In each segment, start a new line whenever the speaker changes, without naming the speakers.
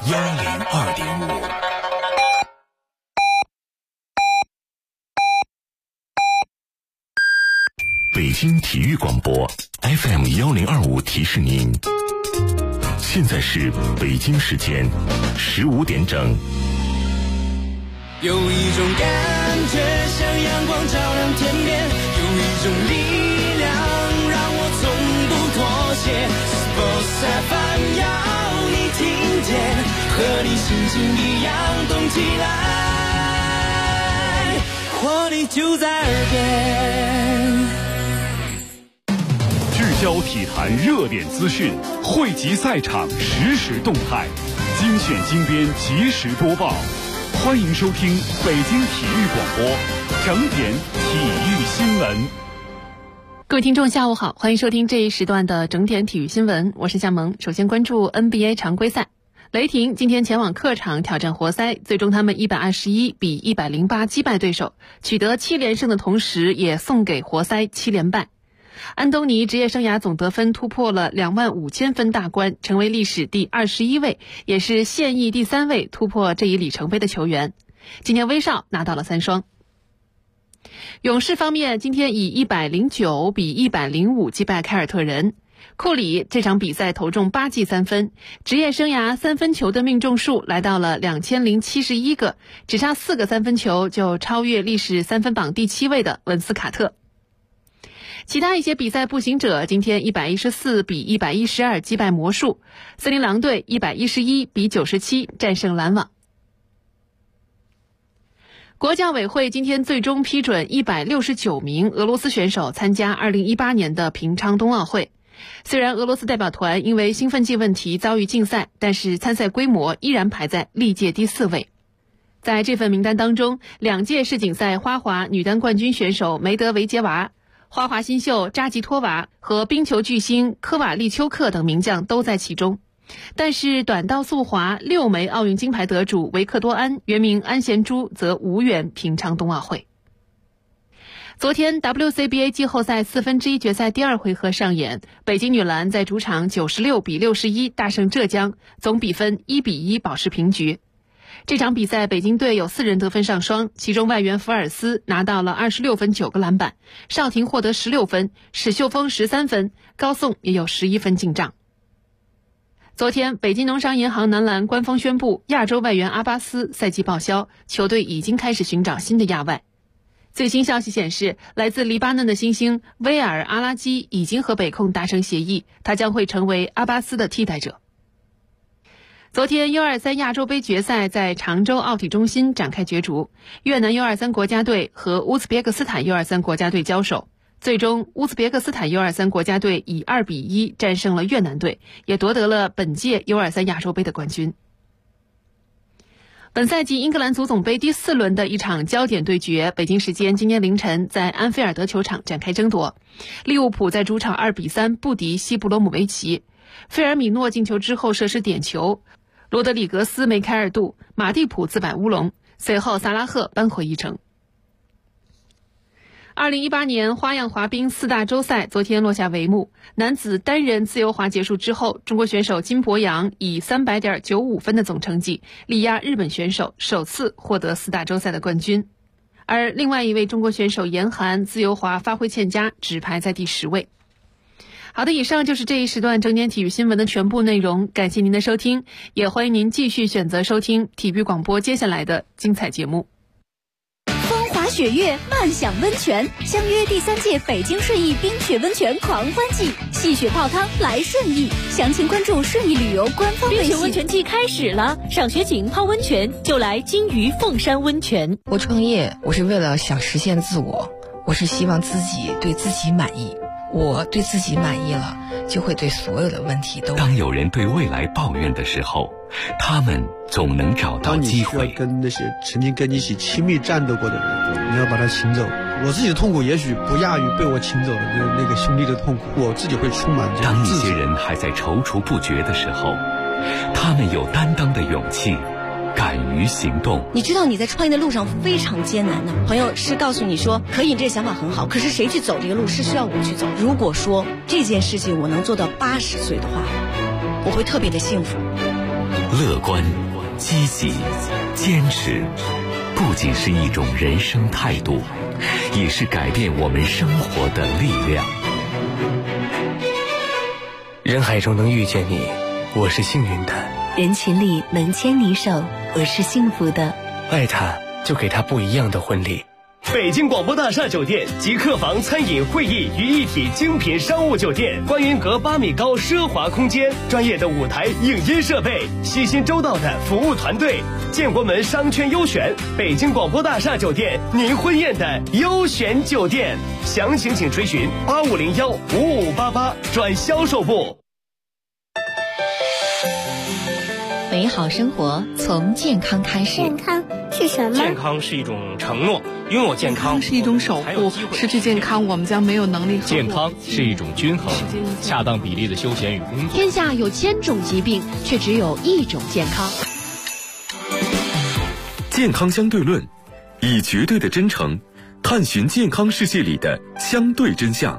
102.5。北京体育广播 FM 1025提示您，现在是北京时间15点整。
有一种感觉像阳光照亮天边，有一种力量让我从不妥协。Sports FM 要你听见，和你心情一样动起来，活力就在耳边。
聚焦体坛热点资讯，汇集赛场实时动态，精选精编及时播报。欢迎收听北京体育广播整点体育新闻。
各位听众下午好，欢迎收听这一时段的整点体育新闻，我是夏萌。首先关注 NBA 常规赛，雷霆今天前往客场挑战活塞，最终他们121比108击败对手，取得7连胜的同时也送给活塞7连败。安东尼职业生涯总得分突破了25000分大关，成为历史第21位，也是现役第3位突破这一里程碑的球员。今天威少拿到了3双。勇士方面，今天以109比105击败凯尔特人。库里这场比赛投中8记3分，职业生涯三分球的命中数来到了2071个，只差4个三分球就超越历史三分榜第7位的文斯卡特。其他一些比赛，步行者今天114比112击败魔术，森林狼队111比97战胜篮网。国教委会今天最终批准169名俄罗斯选手参加2018年的平昌冬奥会。虽然俄罗斯代表团因为兴奋剂问题遭遇禁赛，但是参赛规模依然排在历届第4位。在这份名单当中，2届世锦赛花滑女单冠军选手梅德韦杰娃、花滑新秀扎吉托娃和冰球巨星科瓦利丘克等名将都在其中。但是短道速滑6枚奥运金牌得主维克多安原名安贤洙则无缘平昌冬奥会。昨天 WCBA 季后赛1/4决赛第2回合上演，北京女篮在主场96比61大胜浙江，总比分1比1保持平局。这场比赛北京队有4人得分上双，其中外援福尔斯拿到了26分9个篮板，邵婷获得16分，史秀峰13分，高颂也有11分进账。昨天北京农商银行男篮官方宣布，亚洲外援阿巴斯赛季报销，球队已经开始寻找新的亚外。最新消息显示，来自黎巴嫩的新星威尔阿拉基已经和北控达成协议，他将会成为阿巴斯的替代者。昨天 U23 亚洲杯决赛在常州奥体中心展开角逐，越南 U23 国家队和乌兹别克斯坦 U23 国家队交手，最终乌兹别克斯坦 U23 国家队以2比1战胜了越南队，也夺得了本届 U23 亚洲杯的冠军。本赛季英格兰足总杯第4轮的一场焦点对决，北京时间今天凌晨在安菲尔德球场展开争夺。利物浦在主场2比3不敌西布罗姆维奇，费尔米诺进球之后射失点球，罗德里格斯梅开2度，马蒂普自摆乌龙，随后萨拉赫扳回一城。2018年花样滑冰4大洲赛昨天落下帷幕，男子单人自由滑结束之后，中国选手金博洋以 300.95 分的总成绩力压日本选手，首次获得4大洲赛的冠军。而另外一位中国选手严寒自由滑发挥欠佳，只排在第10位。好的，以上就是这一时段整点体育新闻的全部内容，感谢您的收听，也欢迎您继续选择收听体育广播接下来的精彩节目。
风华雪月，漫享温泉，相约第3届北京顺义冰雪温泉狂欢季，戏雪泡汤来顺义，详情关注顺义旅游官方微信。
冰雪温泉季开始了，赏雪景泡温泉就来金鱼凤山温泉。
我创业，我是为了想实现自我，我是希望自己对自己满意。我对自己满意了，就会对所有的问题都。
当有人对未来抱怨的时候，他们总能找到机会。
当你需要跟那些曾经跟你一起亲密战斗过的人，你要把他请走。我自己的痛苦也许不亚于被我请走的那个兄弟的痛苦，我自己会充满这
当一些人还在踌躇不决的时候，他们有担当的勇气，敢于行动。
你知道你在创业的路上非常艰难的，朋友是告诉你说可以，这个想法很好，可是谁去走这个路是需要我去走。如果说这件事情我能做到80岁的话，我会特别的幸福。
乐观、积极、坚持，不仅是一种人生态度，也是改变我们生活的力量。
人海中能遇见你，我是幸运的；
人群里能牵你手，我是幸福的。
爱他，就给他不一样的婚礼。
北京广播大厦酒店集客房、餐饮、会议于一体精品商务酒店，观云阁8米高奢华空间，专业的舞台影音设备，细心周到的服务团队，建国门商圈优选，北京广播大厦酒店，您婚宴的优选酒店。详情请垂询8501-5588转销售部。
美好生活从健康开始。
健康是什么？
健康是一种承诺，拥有健康
是一种守护，失去健康我们将没有能力。
健康是一种均衡，恰当比例的休闲与工作。
天下有1000种疾病，却只有1种健康。
健康相对论，以绝对的真诚探寻健康世界里的相对真相。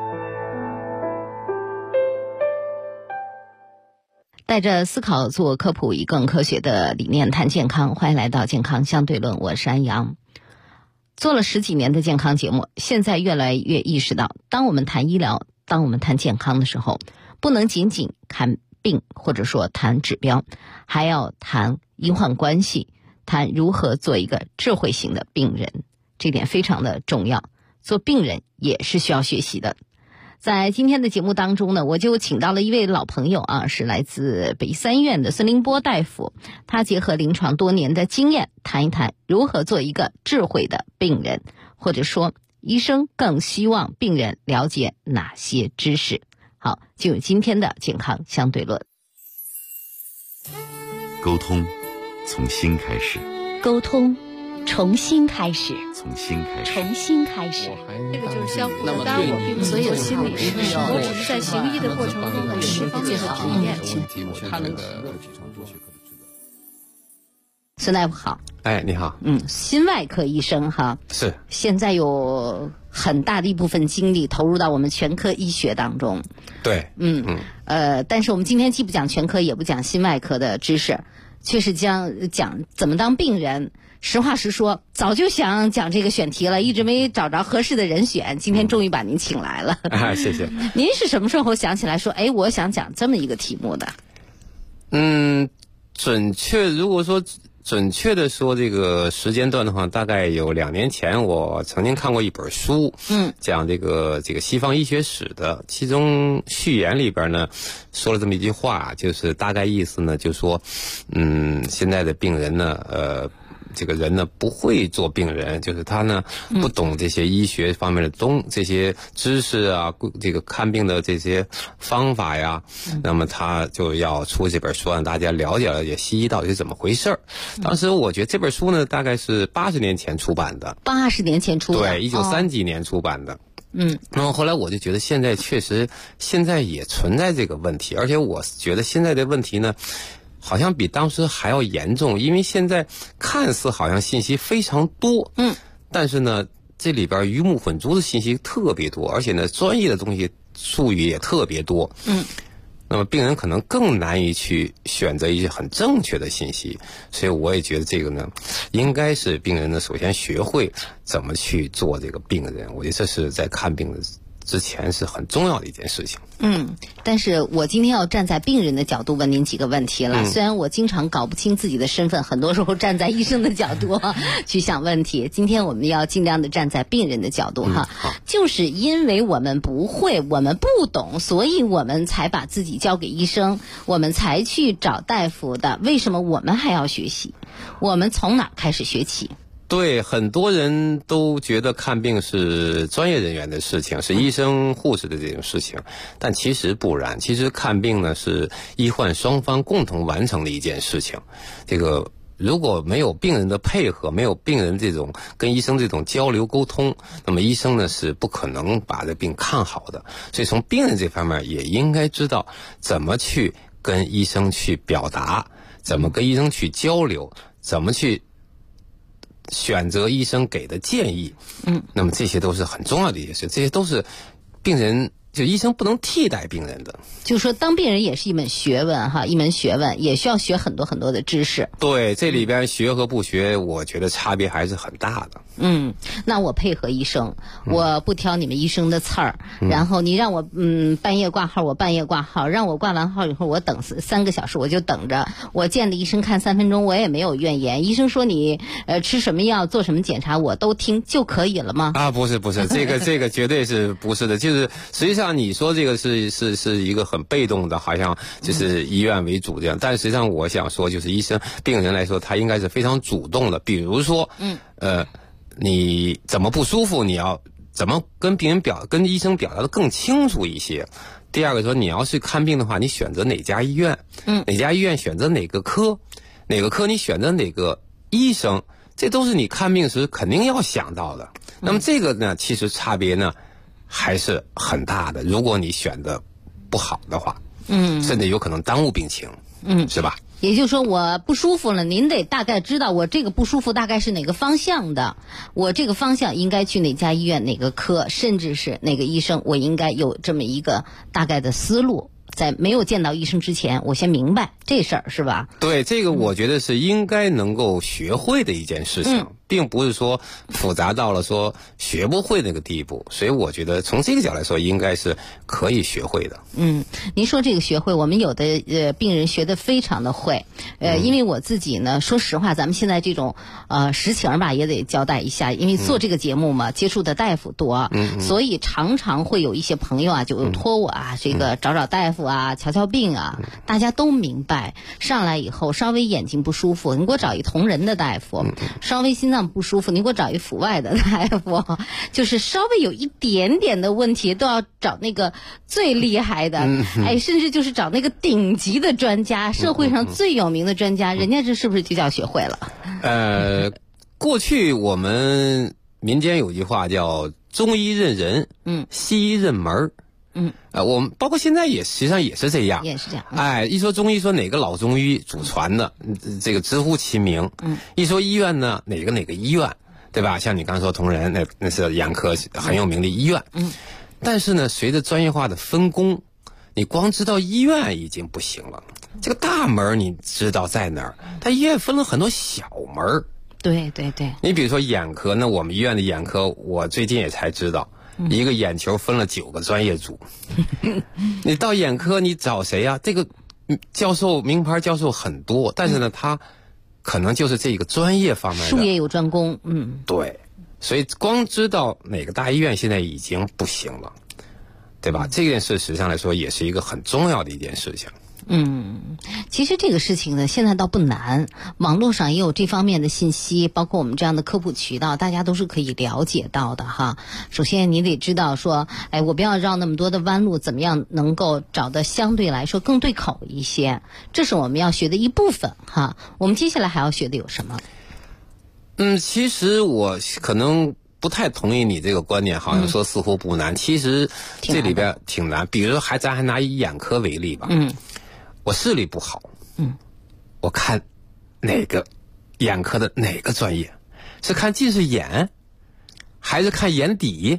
带着思考做科普，以更科学的理念谈健康。欢迎来到健康相对论，我是安阳。做了10几年的健康节目，现在越来越意识到，当我们谈医疗，当我们谈健康的时候，不能仅仅看病，或者说谈指标，还要谈医患关系，谈如何做一个智慧型的病人，这点非常的重要。做病人也是需要学习的。在今天的节目当中呢，我就请到了一位老朋友啊，是来自北医3院的孙凌波大夫，他结合临床多年的经验，谈一谈如何做一个智慧的病人，或者说医生更希望病人了解哪些知识。好，进入今天的健康相对论。
沟通从心开始，
沟通重新开始，
从心开始，
重新开始。
这个就是相互的。当然，我并不所有心理师，我只是在行医的过程中有释放这个体验。
孙大夫好。
哎，你好。
心外科医生哈，
是
现在有很大的一部分精力投入到我们全科医学当中。
对，
但是我们今天既不讲全科，也不讲心外科的知识，却是讲怎么当病人。实话实说，早就想讲这个选题了，一直没找着合适的人选，今天终于把您请来了。
谢谢。
您是什么时候想起来说，哎，我想讲这么一个题目的？
如果说准确的说这个时间段的话，大概有2年前，我曾经看过一本书，讲这个西方医学史的，其中序言里边呢说了这么一句话，就是大概意思呢，就说，现在的病人呢，这个人呢不会做病人，就是他呢不懂这些医学方面的这些知识啊，这个看病的这些方法呀，那么他就要出这本书让大家了解了解西医到底是怎么回事儿。当时我觉得这本书呢大概是80年前出版的。
80年前出的。
对，1930几年出版的。然后后来我就觉得现在确实现在也存在这个问题，而且我觉得现在的问题呢好像比当时还要严重，因为现在看似好像信息非常多，但是呢，这里边鱼目混珠的信息特别多，而且呢，专业的东西术语也特别多，那么病人可能更难以去选择一些很正确的信息，所以我也觉得这个呢，应该是病人呢首先学会怎么去做这个病人，我觉得这是在看病的之前是很重要的一件事情。
但是我今天要站在病人的角度问您几个问题了。虽然我经常搞不清自己的身份，很多时候站在医生的角度去想问题。今天我们要尽量的站在病人的角度就是因为我们不会，我们不懂，所以我们才把自己交给医生，我们才去找大夫的。为什么我们还要学习？我们从哪开始学起？
对，很多人都觉得看病是专业人员的事情，是医生护士的这种事情，但其实不然。其实看病呢是医患双方共同完成的一件事情。这个如果没有病人的配合，没有病人这种跟医生这种交流沟通，那么医生呢是不可能把这病看好的。所以从病人这方面也应该知道怎么去跟医生去表达，怎么跟医生去交流，怎么去选择医生给的建议，那么这些都是很重要的一些事，这些都是病人就医生不能替代病人的。
就说当病人也是一门学问哈，一门学问也需要学很多很多的知识。
对，这里边学和不学，我觉得差别还是很大的。
那我配合医生，我不挑你们医生的刺儿，然后你让我半夜挂号，我半夜挂号，让我挂完号以后我等3个小时，我就等着。我见了医生看3分钟，我也没有怨言。医生说你吃什么药，做什么检查，我都听就可以了吗？
啊，不是，这个绝对是不是的。就是实际上你说这个是一个很被动的，好像就是以院为主这样。但实际上我想说，就是病人来说，他应该是非常主动的。比如说，你怎么不舒服，你要怎么跟医生表达的更清楚一些。第二个说，你要是看病的话，你选择哪家医院，哪家医院选择哪个科，哪个科你选择哪个医生，这都是你看病时肯定要想到的。那么这个呢，其实差别呢还是很大的。如果你选的不好的话，甚至有可能耽误病情，是吧？
也就是说，我不舒服了，您得大概知道我这个不舒服大概是哪个方向的，我这个方向应该去哪家医院、哪个科，甚至是哪个医生，我应该有这么一个大概的思路。在没有见到医生之前，我先明白这事儿，是吧？
对，这个我觉得是应该能够学会的一件事情，并不是说复杂到了说学不会那个地步。所以我觉得从这个角度来说，应该是可以学会的。
您说这个学会，我们有的病人学得非常的会。因为我自己呢，说实话，咱们现在这种实情吧，也得交代一下，因为做这个节目嘛，接触的大夫多，所以常常会有一些朋友啊，就托我啊，这个找大夫啊，瞧病啊，大家都明白。上来以后，稍微眼睛不舒服，你给我找一同仁的大夫；稍微心脏不舒服，你给我找一阜外的大夫。就是稍微有一点点的问题，都要找那个最厉害的，甚至就是找那个顶级的专家，社会上最有名的专家，人家这是不是就叫学会了？
过去我们民间有句话叫中医认人，西医认门儿。我们包括现在实际上也是这样，
也是这样。
一说中医，说哪个老中医祖传的，这个直呼其名。一说医院呢，哪个医院，对吧？像你刚说同仁，那是眼科很有名的医院。但是呢，随着专业化的分工，你光知道医院已经不行了。这个大门你知道在哪儿？它医院分了很多小门。
对。
你比如说眼科，那我们医院的眼科，我最近也才知道。一个眼球分了9个专业组，你到眼科你找谁呀？这个教授名牌教授很多，但是呢，他可能就是这个专业方面的，
术业有专攻。
对，所以光知道哪个大医院现在已经不行了，对吧？这件事实际上来说也是一个很重要的一件事情。
其实这个事情呢，现在倒不难，网络上也有这方面的信息，包括我们这样的科普渠道，大家都是可以了解到的哈。首先你得知道说，我不要绕那么多的弯路，怎么样能够找的相对来说更对口一些，这是我们要学的一部分哈。我们接下来还要学的有什么？
其实我可能不太同意你这个观点，好像说似乎不难，其实这里边挺难。比如说咱还拿眼科为例吧。我视力不好，我看哪个眼科的哪个专业，是看近视眼，还是看眼底？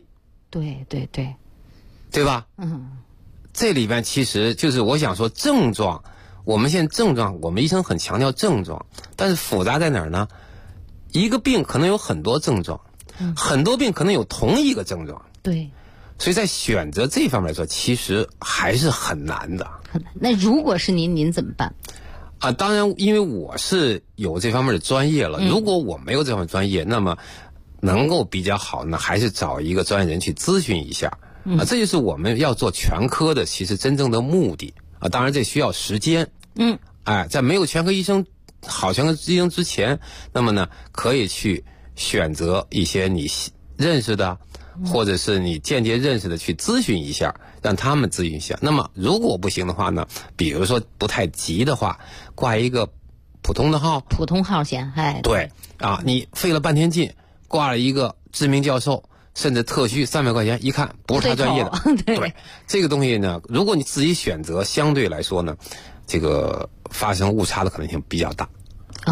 对吧？这里边其实就是我想说症状，我们现在症状，我们医生很强调症状，但是复杂在哪儿呢？一个病可能有很多症状，很多病可能有同一个症状。
对。
所以在选择这方面来说，其实还是很难的。
那如果是您怎么办？
当然，因为我是有这方面的专业了。如果我没有这方面专业，那么能够比较好呢，还是找一个专业人去咨询一下。这就是我们要做全科的，其实真正的目的。当然这需要时间。在没有全科医生好全科医生之前，那么呢，可以去选择一些你认识的。或者是你间接认识的去咨询一下，让他们咨询一下。那么如果不行的话呢，比如说不太急的话，挂一个普通的号
先。
对你费了半天劲挂了一个知名教授，甚至特需300块钱，一看不是他专业的。对这个东西呢，如果你自己选择，相对来说呢，这个发生误差的可能性比较大。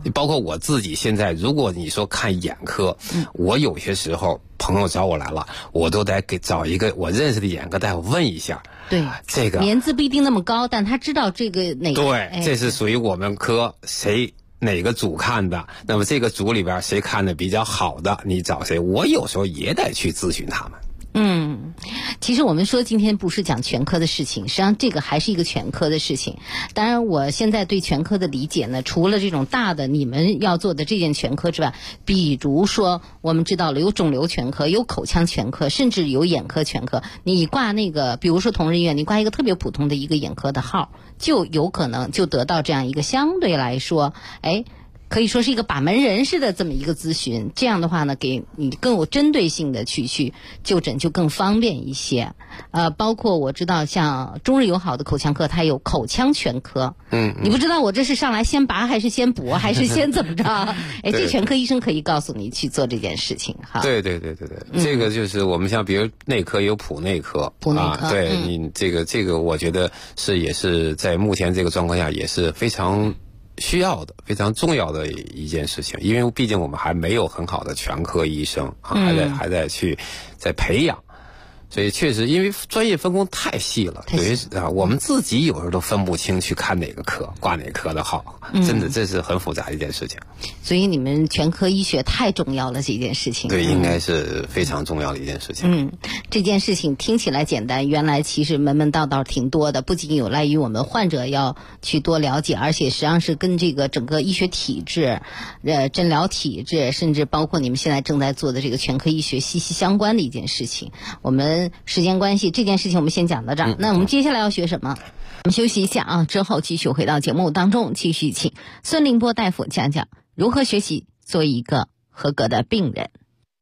包括我自己现在，如果你说看眼科，我有些时候朋友找我来了，我都得找一个我认识的眼科大夫问一下。
对，
这个
年资不一定那么高，但他知道这个哪个。
对，这是属于我们科哪个组看的，那么这个组里边谁看的比较好的，你找谁？我有时候也得去咨询他们。
其实我们说今天不是讲全科的事情，实际上这个还是一个全科的事情。当然我现在对全科的理解呢，除了这种大的你们要做的这件全科之外，比如说我们知道了有肿瘤全科，有口腔全科，甚至有眼科全科。你挂那个比如说同仁医院，你挂一个特别普通的一个眼科的号，就有可能就得到这样一个相对来说可以说是一个把门人似的这么一个咨询，这样的话呢，给你更有针对性的去就诊就更方便一些。包括我知道像中日友好的口腔科，它有口腔全科。你不知道我这是上来先拔还是先补还是先怎么着？这全科医生可以告诉你去做这件事情哈。
对，这个就是我们像比如内科有普内科，对你这个我觉得也是在目前这个状况下也是非常需要的、非常重要的一件事情，因为毕竟我们还没有很好的全科医生还在去培养，所以确实因为专业分工太细了，我们自己有时候都分不清去看哪个科、挂哪科的好，真的这是很复杂的一件事情。
所以你们全科医学太重要了，这件事情。
对，应该是非常重要的一件事情。
这件事情听起来简单，原来其实门门道道挺多的，不仅有赖于我们患者要去多了解，而且实际上是跟这个整个医学体制、诊疗体制，甚至包括你们现在正在做的这个全科医学息息相关的一件事情。我们时间关系，这件事情我们先讲到这儿。那我们接下来要学什么？我们休息一下啊，之后继续回到节目当中，继续请孙凌波大夫讲讲如何学习做一个合格的病人。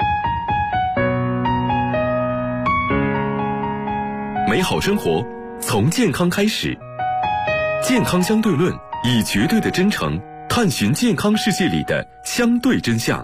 美好生活从健康开始，健康相对论以绝对的真诚探寻健康世界里的相对真相。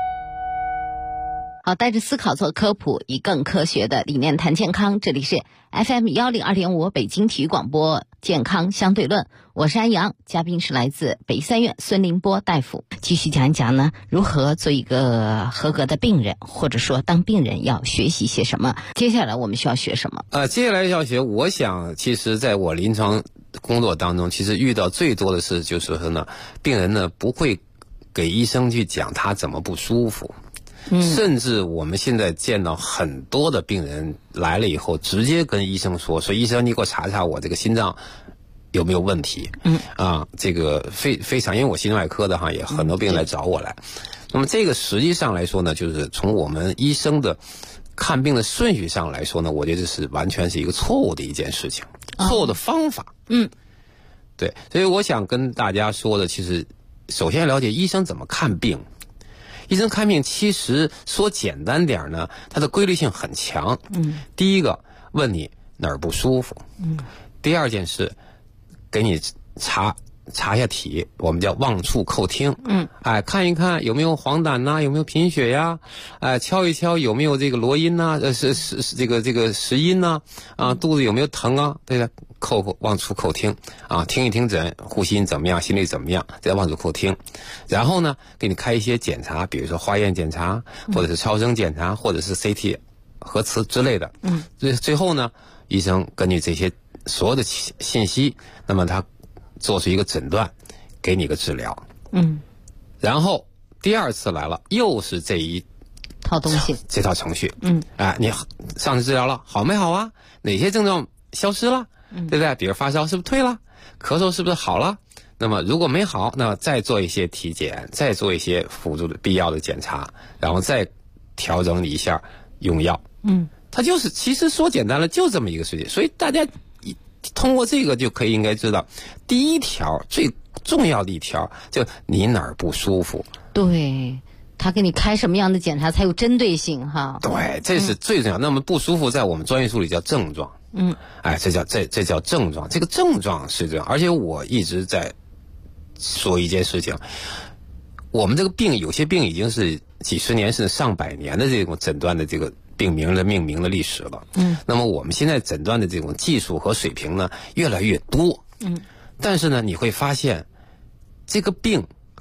好，带着思考做科普，以更科学的理念谈健康。这里是 FM 102.5北京体育广播健康相对论，我是安阳，嘉宾是来自北医三院孙凌波大夫。继续讲一讲呢，如何做一个合格的病人，或者说当病人要学习些什么。接下来我们需要学什么？
接下来要学，我想其实在我临床工作当中，其实遇到最多的是就是说呢，病人呢不会给医生去讲他怎么不舒服。甚至我们现在见到很多的病人来了以后，直接跟医生说医生你给我查查我这个心脏有没有问题。这个非常，因为我心外科的也很多病人来找我来。那么这个实际上来说呢，就是从我们医生的看病的顺序上来说呢，我觉得这是完全是一个错误的一件事情，错误的方法。对，所以我想跟大家说的，其实首先了解医生怎么看病。医生看病其实说简单点呢，它的规律性很强。第一个问你哪儿不舒服。第二件事给你查一下体，我们叫望触叩听。看一看有没有黄疸呐，有没有贫血呀，敲一敲有没有这个罗音呐，这个石音呐，肚子有没有疼啊？对的，望触叩听听一听诊，呼吸怎么样，心率怎么样，再望触叩听。然后呢，给你开一些检查，比如说化验检查，或者是超声检查，或者是 CT 核磁之类的。最后呢，医生根据这些所有的信息，那么他做出一个诊断，给你一个治疗。然后第二次来了，又是这一
套东西，
这套程序。你上次治疗了，好没好啊？哪些症状消失了？对不对？比如发烧是不是退了？咳嗽是不是好了？那么如果没好，那再做一些体检，再做一些辅助的必要的检查，然后再调整一下用药。它就是其实说简单了，就这么一个事情。所以大家通过这个就可以应该知道，第一条最重要的一条，就你哪儿不舒服。
对，他给你开什么样的检查才有针对性哈？
对，这是最重要。那么不舒服在我们专业术语叫症状。这叫症状。这个症状是这样，而且我一直在说一件事情，我们这个病有些病已经是几十年甚至上百年的这种诊断的这个病名的命名的历史了。那么我们现在诊断的这种技术和水平呢越来越多。但是呢，你会发现这个病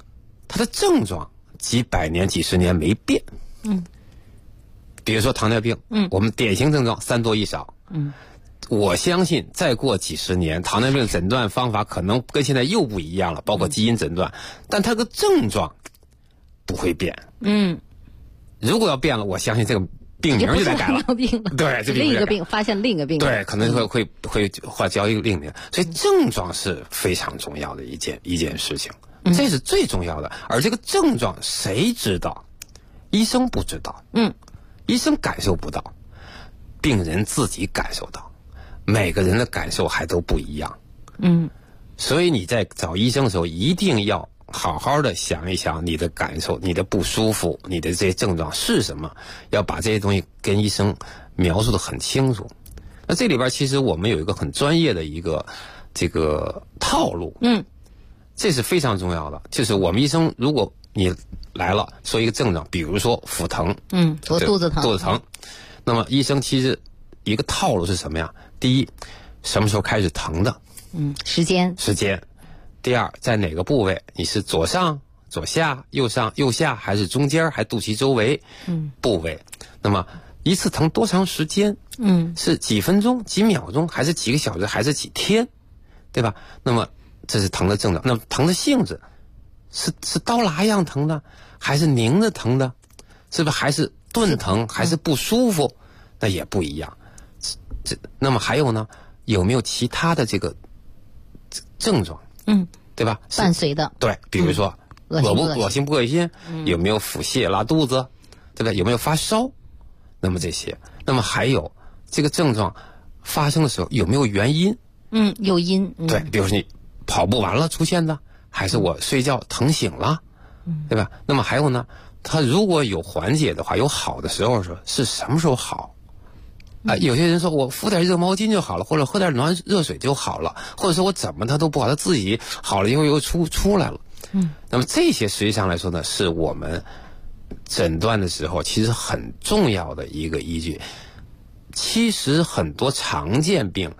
它的症状几百年、几十年没变。比如说糖尿病，我们典型症状3多1少。我相信再过几十年，糖尿病诊断方法可能跟现在又不一样了，包括基因诊断，但它的症状不会变。如果要变了，我相信这个病名就得改了。对，这
另一个病，发现另一个病。
对，可能会换交一个另一个。所以症状是非常重要的一件事情，这是最重要的。而这个症状谁知道？医生不知道。医生感受不到，病人自己感受到。每个人的感受还都不一样。所以你在找医生的时候，一定要好好的想一想你的感受，你的不舒服，你的这些症状是什么，要把这些东西跟医生描述的很清楚。那这里边其实我们有一个很专业的一个这个套路，这是非常重要的。就是我们医生，如果你来了说一个症状，比如说腹疼，
我肚子疼，
那么医生其实一个套路是什么呀？第一，什么时候开始疼的？
时间。
第二，在哪个部位？你是左上、左下、右上、右下，还是中间，还是肚脐周围？部位。那么一次疼多长时间？是几分钟、几秒钟，还是几个小时，还是几天？对吧？那么这是疼的症状。那么疼的性质是刀剌一样疼的，还是拧着疼的？是不是还是钝疼，还是不舒服？那也不一样。那么还有呢？有没有其他的这个症状？对吧？
伴随的。
对，比如说恶心不恶心？有没有腹泻、拉肚子？对不对？有没有发烧？那么这些，那么还有这个症状发生的时候有没有原因？
有因。
对，比如说你跑步完了出现的，还是我睡觉疼醒了？对吧？那么还有呢？它如果有缓解的话，有好的时候是什么时候好？有些人说我敷点热毛巾就好了，或者喝点暖热水就好了，或者说我怎么它都不好，它自己好了以后又出来了。那么这些实际上来说呢，是我们诊断的时候其实很重要的一个依据。其实很多常见病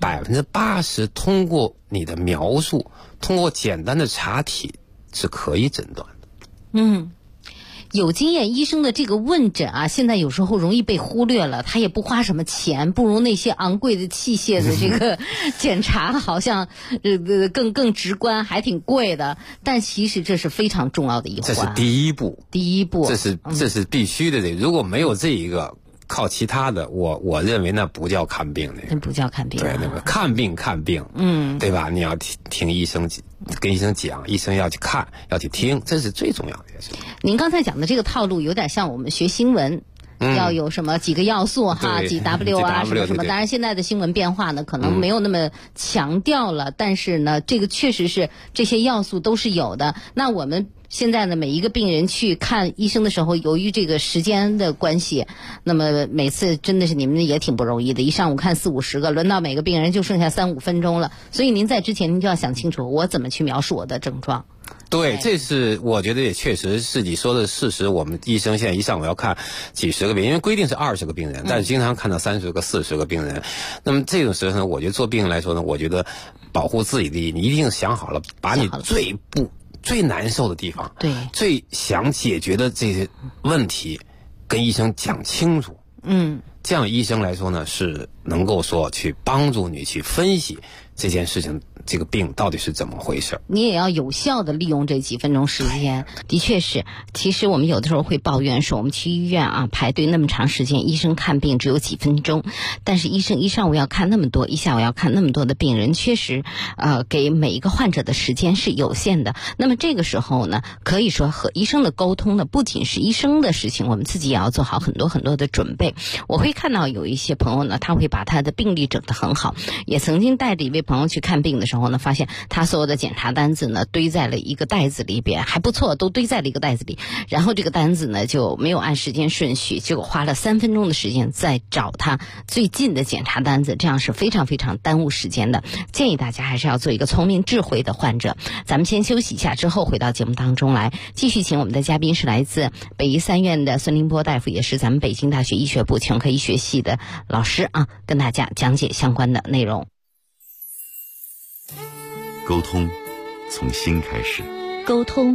80%通过你的描述，通过简单的查体是可以诊断的。
有经验医生的这个问诊啊，现在有时候容易被忽略了，他也不花什么钱，不如那些昂贵的器械的这个检查好像更直观，还挺贵的。但其实这是非常重要的一环。
这是第一步，这是必须的。如果没有这一个，靠其他的，我认为那不叫看病，
那不叫看病。
对，那个看病，对吧？你要听医生，跟医生讲，医生要去看，要去听，这是最重要的事情。
您刚才讲的这个套路有点像我们学新闻。要有什么几个要素哈，几 W 啊，什么什么。当然，现在的新闻变化呢，可能没有那么强调了，但是呢，这个确实是这些要素都是有的。那我们现在呢，每一个病人去看医生的时候，由于这个时间的关系，那么每次真的是你们也挺不容易的，一上午看40、50个，轮到每个病人就剩下3、5分钟了。所以您在之前您就要想清楚，我怎么去描述我的症状。
对，这是我觉得也确实是你说的事实。我们医生现在一上午要看几十个病人，因为规定是20个病人，但是经常看到30个、40个病人。那么这种时候呢，我觉得做病人来说呢，我觉得保护自己的，你一定想好了，把你最难受的地方，
对，
最想解决的这些问题，跟医生讲清楚。这样医生来说呢，是能够说去帮助你去分析这件事情，这个病到底是怎么回事。
你也要有效的利用这几分钟时间。的确是，其实我们有的时候会抱怨说，我们去医院啊排队那么长时间，医生看病只有几分钟，但是医生一上午要看那么多，一下午要看那么多的病人，确实给每一个患者的时间是有限的。那么这个时候呢，可以说和医生的沟通呢，不仅是医生的事情，我们自己也要做好很多很多的准备。我会看到有一些朋友呢，他会把他的病历整得很好，也曾经带着一位朋友去看病的时候呢，发现他所有的检查单子呢堆在了一个袋子里边，还不错，都堆在了一个袋子里。然后这个单子呢就没有按时间顺序，结果花了3分钟的时间在找他最近的检查单子，这样是非常非常耽误时间的。建议大家还是要做一个聪明智慧的患者。咱们先休息一下，之后回到节目当中来，继续请我们的嘉宾是来自北医3院的孙凌波大夫，也是咱们北京大学医学部全科医学系的老师啊，跟大家讲解相关的内容。
沟通从心开始，
沟通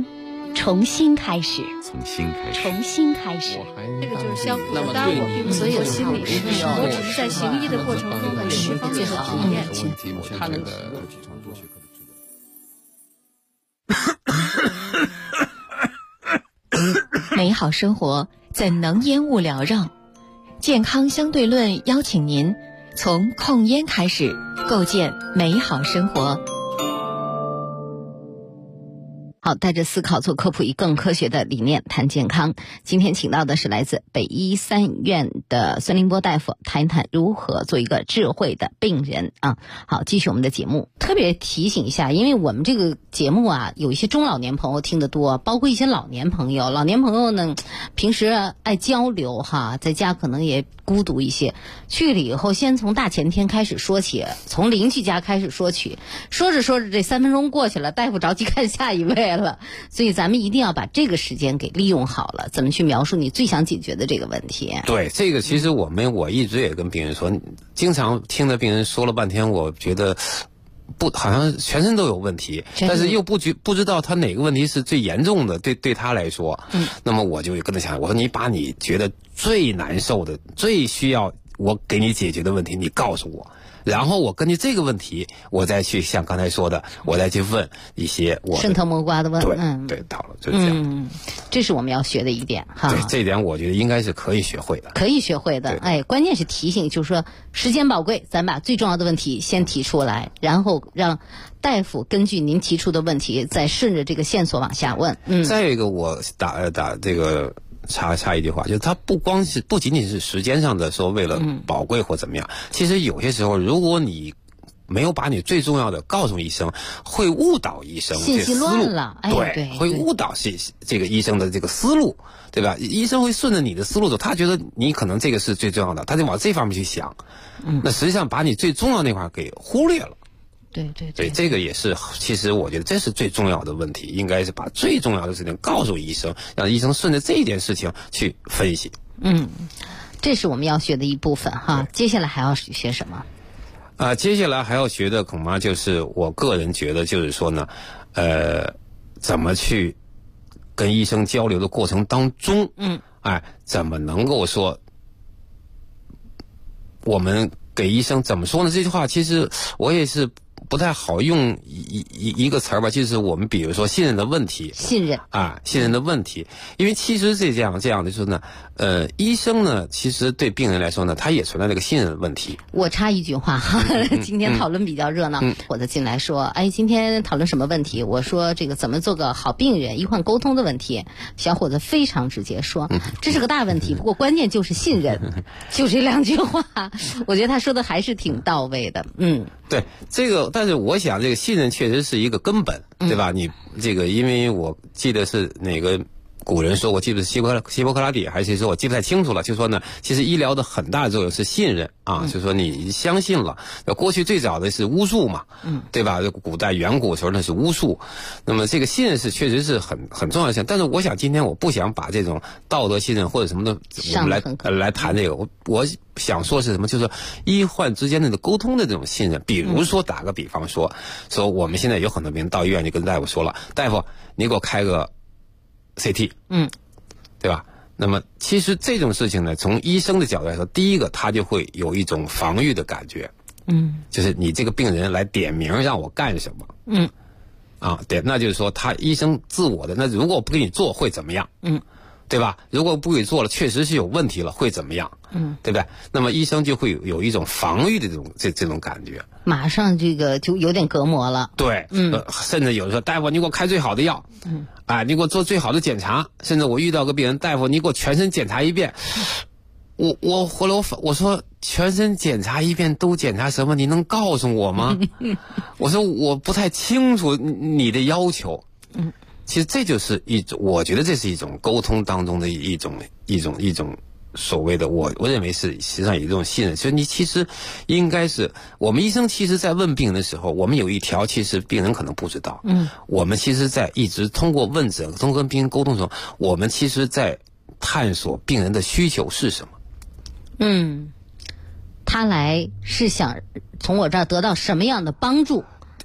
重新开始，
从新开始，
重新开始。
这个就是相互的，当然我并不是有心理师，我只是在行医的过程中的释放这个体验。
他能
美好生活怎能烟雾缭绕？健康相对论邀请您从控烟开始，构建美好生活。
好，带着思考做科普，以更科学的理念谈健康。今天请到的是来自北医三院的孙凌波大夫，谈一谈如何做一个智慧的病人啊。好，继续我们的节目。特别提醒一下，因为我们这个节目啊，有一些中老年朋友听得多，包括一些老年朋友。老年朋友呢，平时爱交流哈，在家可能也孤独一些。去了以后，先从大前天开始说起，从邻居家开始说起，说着说着这3分钟过去了，大夫着急看下一位了，所以咱们一定要把这个时间给利用好了。怎么去描述你最想解决的这个问题？
对，这个其实我一直也跟病人说，经常听着病人说了半天，我觉得好像全身都有问题，但是又不知道他哪个问题是最严重的，对他来说。那么我就跟他讲，我说你把你觉得最难受的、最需要我给你解决的问题，你告诉我。然后我根据这个问题，我再去像刚才说的，我再去问一些我
顺藤摸瓜的问。
对，到了就是这样。
这是我们要学的一点哈。
对，这一点我觉得应该是可以学会的。
可以学会的，哎，关键是提醒，就是说时间宝贵，咱把最重要的问题先提出来，然后让大夫根据您提出的问题，再顺着这个线索往下问。
再有一个，我打这个。插一句话，就是它不仅仅是时间上的说为了宝贵或怎么样，其实有些时候如果你没有把你最重要的告诉医生，会误导医生
信息乱了，
对，会误导这个医生的这个思路，对吧？医生会顺着你的思路走，他觉得你可能这个是最重要的，他就往这方面去想，那实际上把你最重要那块给忽略了。对，这个也是，其实我觉得这是最重要的问题，应该是把最重要的事情告诉医生，让医生顺着这件事情去分析。
这是我们要学的一部分哈。接下来还要学什么？
接下来还要学的恐怕就是我个人觉得就是说呢，怎么去跟医生交流的过程当中，怎么能够说我们给医生怎么说呢？这句话其实我也是不太好用一个词儿吧，就是我们比如说信任的问题，信任的问题，因为其实是这样的就是呢，医生呢，其实对病人来说呢，他也存在这个信任的问题。我插一句话哈，今天讨论比较热闹，伙子进来说，哎，今天讨论什么问题？我说这个怎么做个好病人，医患沟通的问题。小伙子非常直接说，这是个大问题，不过关键就是信任，就这2句话，我觉得他说的还是挺到位的。对这个，但是我想这个信任确实是一个根本，对吧？你这个，因为我记得是哪个古人说，我记得是希波克拉底，还是说我记不太清楚了，就说呢，其实医疗的很大作用是信任啊，就说你相信了。过去最早的是巫术嘛，对吧？古代远古时候那是巫术，那么这个信任是确实是很重要的。但是我想今天我不想把这种道德信任或者什么的，我们来谈这个。我想说是什么？就是说医患之间的沟通的这种信任。比如说打个比方说我们现在有很多病人到医院就跟大夫说了，大夫你给我开个CT， 对吧？那么其实这种事情呢，从医生的角度来说，第一个他就会有一种防御的感觉，就是你这个病人来点名让我干什么，对，那就是说他医生自我的，那如果我不给你做会怎么样？对吧？如果不给做了，确实是有问题了，会怎么样？对不对？那么医生就会有一种防御的这种感觉，马上这个就有点隔膜了。对，甚至有的时候，大夫你给我开最好的药，你给我做最好的检查，甚至我遇到个病人，大夫你给我全身检查一遍，我回来我说全身检查一遍都检查什么？你能告诉我吗？我说我不太清楚你的要求。其实这就是我觉得这是一种沟通当中的一种所谓的我认为是实际上有一种信任。所以你其实应该是我们医生其实在问病人的时候，我们有一条其实病人可能不知道，我们其实在一直通过问诊通过跟病人沟通的时候，我们其实在探索病人的需求是什么。他来是想从我这儿得到什么样的帮助？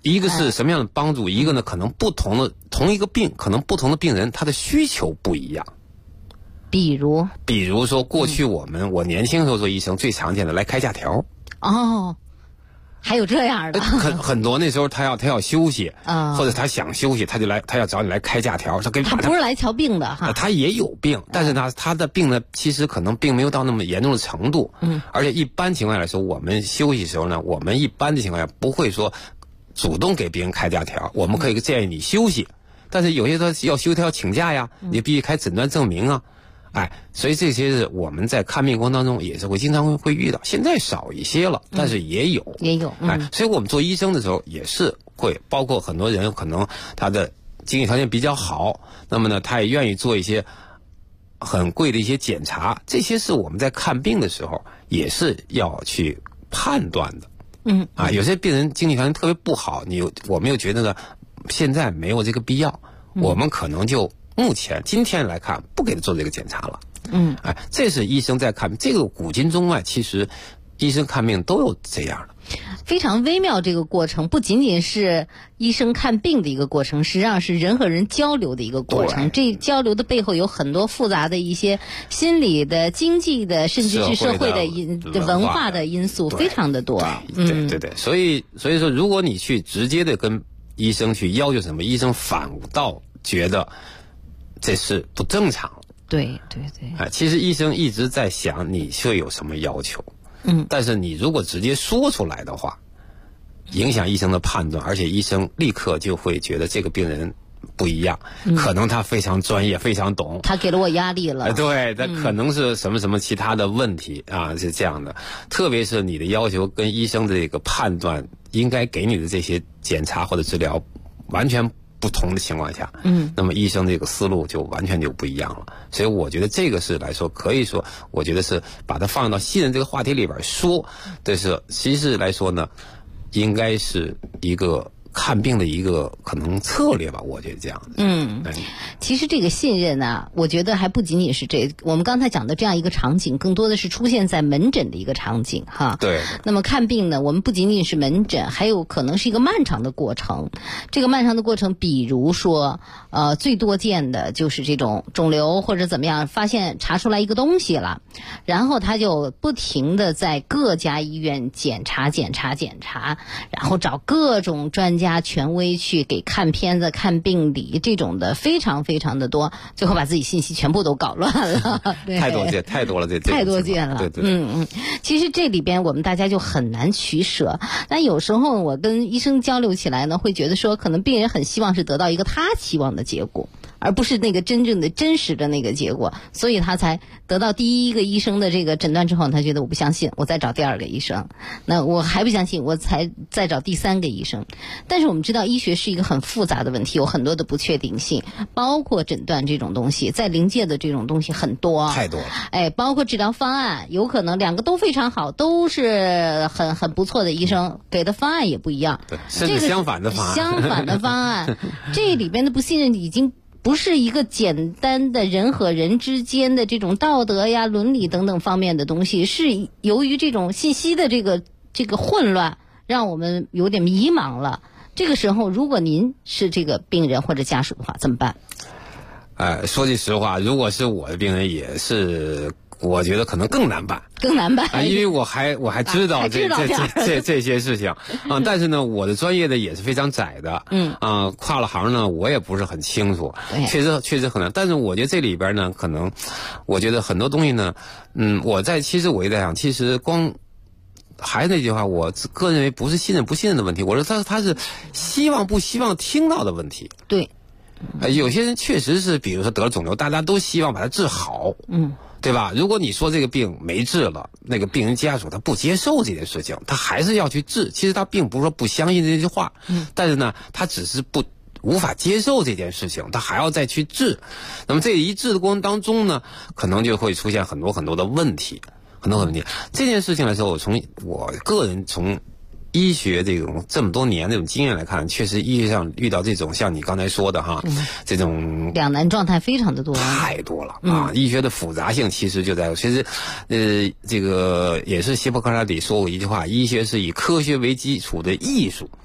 一个是什么样的帮助，一个呢可能同一个病，可能不同的病人他的需求不一样。比如说过去我年轻时候做医生最常见的来开假条。
还有这样的
很多那时候他要休息或者他想休息，他要找你来开假条。他
不是来瞧病的哈，
他也有病，但是他的病呢其实可能并没有到那么严重的程度。而且一般情况来说，我们休息的时候呢，我们一般的情况下不会说主动给别人开假条，我们可以建议你休息，但是有些他要休息，他要请假呀，你必须开诊断证明啊。所以这些是我们在看病过程当中也是经常会遇到，现在少一些了，但是也有。所以我们做医生的时候也是会，包括很多人可能他的经济条件比较好，那么呢他也愿意做一些很贵的一些检查，这些是我们在看病的时候也是要去判断的。有些病人经济条件特别不好，我们又觉得呢现在没有这个必要，我们可能就目前今天来看不给他做这个检查了。这是医生在看病，这个古今中外其实医生看病都有这样的
非常微妙。这个过程不仅仅是医生看病的一个过程，实际上是人和人交流的一个过程。这交流的背后有很多复杂的一些心理的、经济的，甚至是社会的文化的因素，非常的多。
对，所以说如果你去直接的跟医生去要求什么，医生反倒觉得这是不正常。
对，
其实医生一直在想你会有什么要求，但是你如果直接说出来的话，影响医生的判断，而且医生立刻就会觉得这个病人不一样，可能他非常专业，非常懂，
他给了我压力了。
对，他可能是什么其他的问题是这样的。特别是你的要求跟医生的这个判断，应该给你的这些检查或者治疗完全不同的情况下，那么医生这个思路就完全就不一样了。所以我觉得这个是来说，可以说，我觉得是把它放到信任这个话题里边说，但是其实来说呢，应该是一个看病的一个可能策略吧，我觉得这样的。
其实这个信任呢，我觉得还不仅仅是我们刚才讲的这样一个场景，更多的是出现在门诊的一个场景哈。
对。
那么看病呢，我们不仅仅是门诊，还有可能是一个漫长的过程。这个漫长的过程，比如说最多见的就是这种肿瘤或者怎么样，查出来一个东西了，然后他就不停的在各家医院检查，然后找各种专家权威去给看片子、看病理，这种的非常非常的多，最后把自己信息全部都搞乱了。
太多了，
太多见了。
对。
其实这里边我们大家就很难取舍，但有时候我跟医生交流起来呢，会觉得说，可能病人很希望是得到一个他期望的结果，而不是那个真正的真实的那个结果，所以他才得到第一个医生的这个诊断之后，他觉得我不相信，我再找第二个医生，那我还不相信，我才再找第三个医生。但是我们知道医学是一个很复杂的问题，有很多的不确定性，包括诊断这种东西，在临界的这种东西很多，
太多了。
包括治疗方案，有可能两个都非常好，都是很不错的医生，给的方案也不一样，
对，甚至相反的
方案。这里边的不信任已经不是一个简单的人和人之间的这种道德呀、伦理等等方面的东西，是由于这种信息的这个混乱，让我们有点迷茫了。这个时候，如果您是这个病人或者家属的话，怎么办？
说句实话，如果是我的病人，也是我觉得可能更难办，因为我还知道这些事情但是呢，我的专业的也是非常窄的，跨了行呢，我也不是很清楚，确实很难。但是我觉得这里边呢，可能我觉得很多东西呢，其实我也在想，其实光还是那句话，我个人认为不是信任不信任的问题，我说他是希望不希望听到的问题。
对。
有些人确实是，比如说得了肿瘤，大家都希望把它治好，对吧？如果你说这个病没治了，那个病人家属他不接受这件事情，他还是要去治。其实他并不是说不相信这句话，但是呢，他只是无法接受这件事情，他还要再去治。那么这一治的过程当中呢，可能就会出现很多很多的问题，这件事情来说，我个人从医学这么多年这种经验来看，确实医学上遇到这种像你刚才说的这种
两难状态非常的多，
太多了医学的复杂性其实就在其实这个也是希波克拉底说过一句话，医学是以科学为基础的艺术。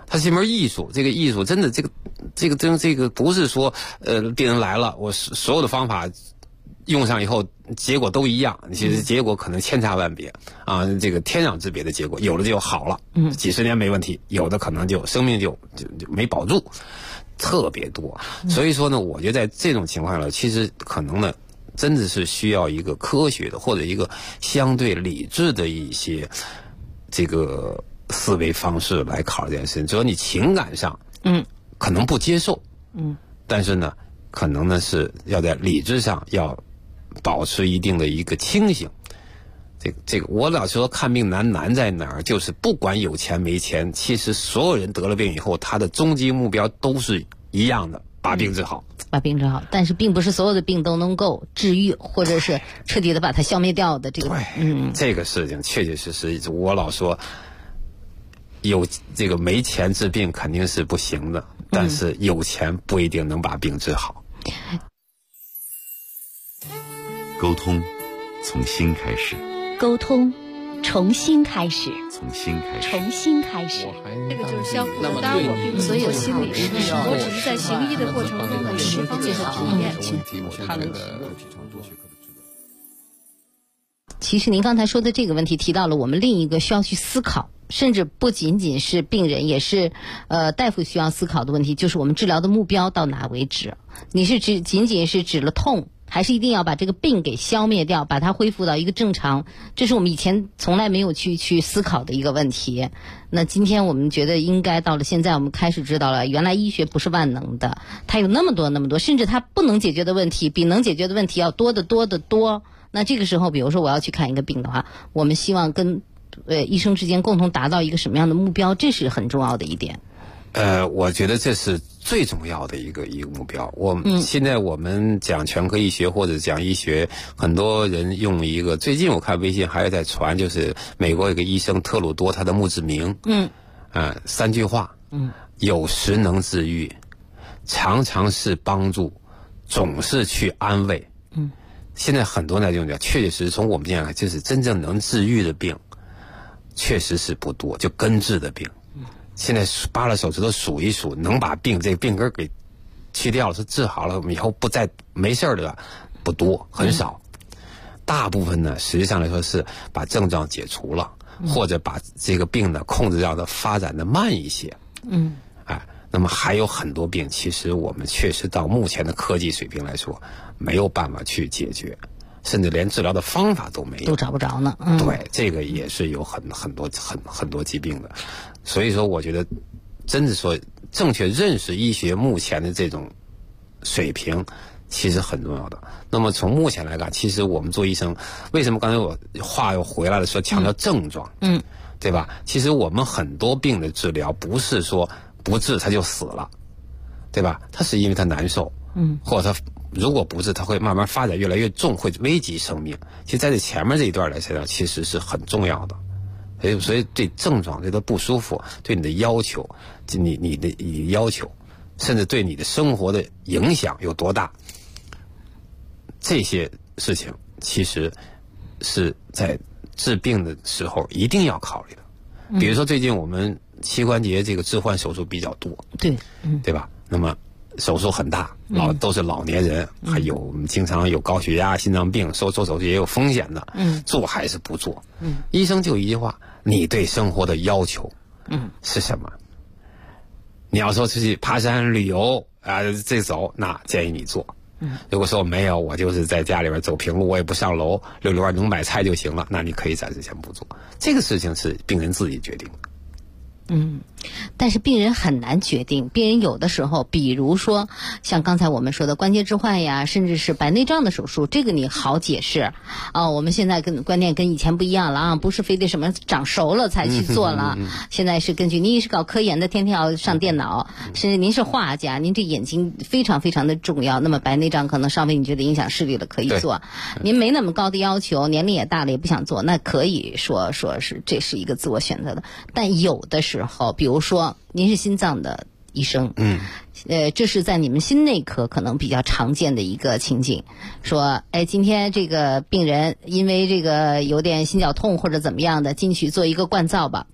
它是一门艺术。这个艺术真的，这个不是说病人来了，我所有的方法用上以后结果都一样，其实结果可能千差万别啊，这个天壤之别的结果，有的就好了，几十年没问题，有的可能就生命就没保住，特别多。所以说呢，我觉得在这种情况下，其实可能呢，真的是需要一个科学的或者一个相对理智的一些这个思维方式来考虑这件事情。只要你情感上可能不接受，但是呢可能呢是要在理智上要保持一定的一个清醒。这个我老说看病难在哪儿，就是不管有钱没钱，其实所有人得了病以后，他的终极目标都是一样的，把病治好。
把病治好，但是并不是所有的病都能够治愈，或者是彻底的把它消灭掉的。这个
这个事情确确实实，我老说有这个没钱治病肯定是不行的，但是有钱不一定能把病治好。
沟通从心开始，
沟通重新开始，
从心开始，
重新开始。
这个就是相互的，当然我并不所有心理师，我只是在行医的过程中有十方面的体验。
其实您刚才说的这个问题提到了我们另一个需要去思考，甚至不仅仅是病人，也是大夫需要思考的问题，就是我们治疗的目标到哪为止？你是仅仅是治了痛，还是一定要把这个病给消灭掉，把它恢复到一个正常？这是我们以前从来没有去思考的一个问题。那今天我们觉得应该到了现在，我们开始知道了，原来医学不是万能的，它有那么多，甚至它不能解决的问题比能解决的问题要多得多。那这个时候，比如说我要去看一个病的话，我们希望跟医生之间共同达到一个什么样的目标，这是很重要的一点。
我觉得这是最重要的一个目标。现在我们讲全科医学或者讲医学，很多人用一个，最近我看微信还在传，就是美国有个医生特鲁多他的墓志铭，3句话，有时能治愈，常常是帮助，总是去安慰。现在很多人用讲，确实从我们讲，就是真正能治愈的病确实是不多，就根治的病。现在扒了手指头数一数，能把这个病根给去掉了，是治好了，我们以后不再没事的不多，很少。大部分呢，实际上来说是把症状解除了，或者把这个病呢控制让它发展的慢一些。那么还有很多病，其实我们确实到目前的科技水平来说，没有办法去解决，甚至连治疗的方法都没有，
都找不着呢。
对，这个也是有很多疾病的。所以说，我觉得真的说正确认识医学目前的这种水平，其实很重要的。那么从目前来看，其实我们做医生，为什么刚才我话又回来了，说强调症状，对吧？其实我们很多病的治疗不是说不治他就死了，对吧？他是因为他难受，或者他如果不治，他会慢慢发展越来越重，会危及生命。其实在这前面这一段来讲，其实是很重要的。所以对症状、对他不舒服、对你的要求、你的要求，甚至对你的生活的影响有多大，这些事情其实是在治病的时候一定要考虑的。比如说最近我们膝关节这个置换手术比较多，对吧？那么手术很大，都是老年人，还有经常有高血压、心脏病，做手术也有风险的，做还是不做？医生就一句话：你对生活的要求，是什么？你要说出去爬山旅游这走，那建议你做。如果说没有，我就是在家里边走平路，我也不上楼，溜溜弯能买菜就行了，那你可以暂时先不做。这个事情是病人自己决定的。
但是病人很难决定，病人有的时候，比如说像刚才我们说的关节置换呀，甚至是白内障的手术，这个你好解释我们现在观念跟以前不一样了不是非得什么长熟了才去做了，现在是根据您是搞科研的，天天要上电脑，甚至您是画家，您这眼睛非常非常的重要，那么白内障可能稍微你觉得影响视力了可以做，您没那么高的要求，年龄也大了也不想做，那可以说是这是一个自我选择的。但有的时候，比如说您是心脏的医生，这是在你们心内科可能比较常见的一个情景，说今天这个病人因为这个有点心绞痛或者怎么样的，进去做一个灌造吧，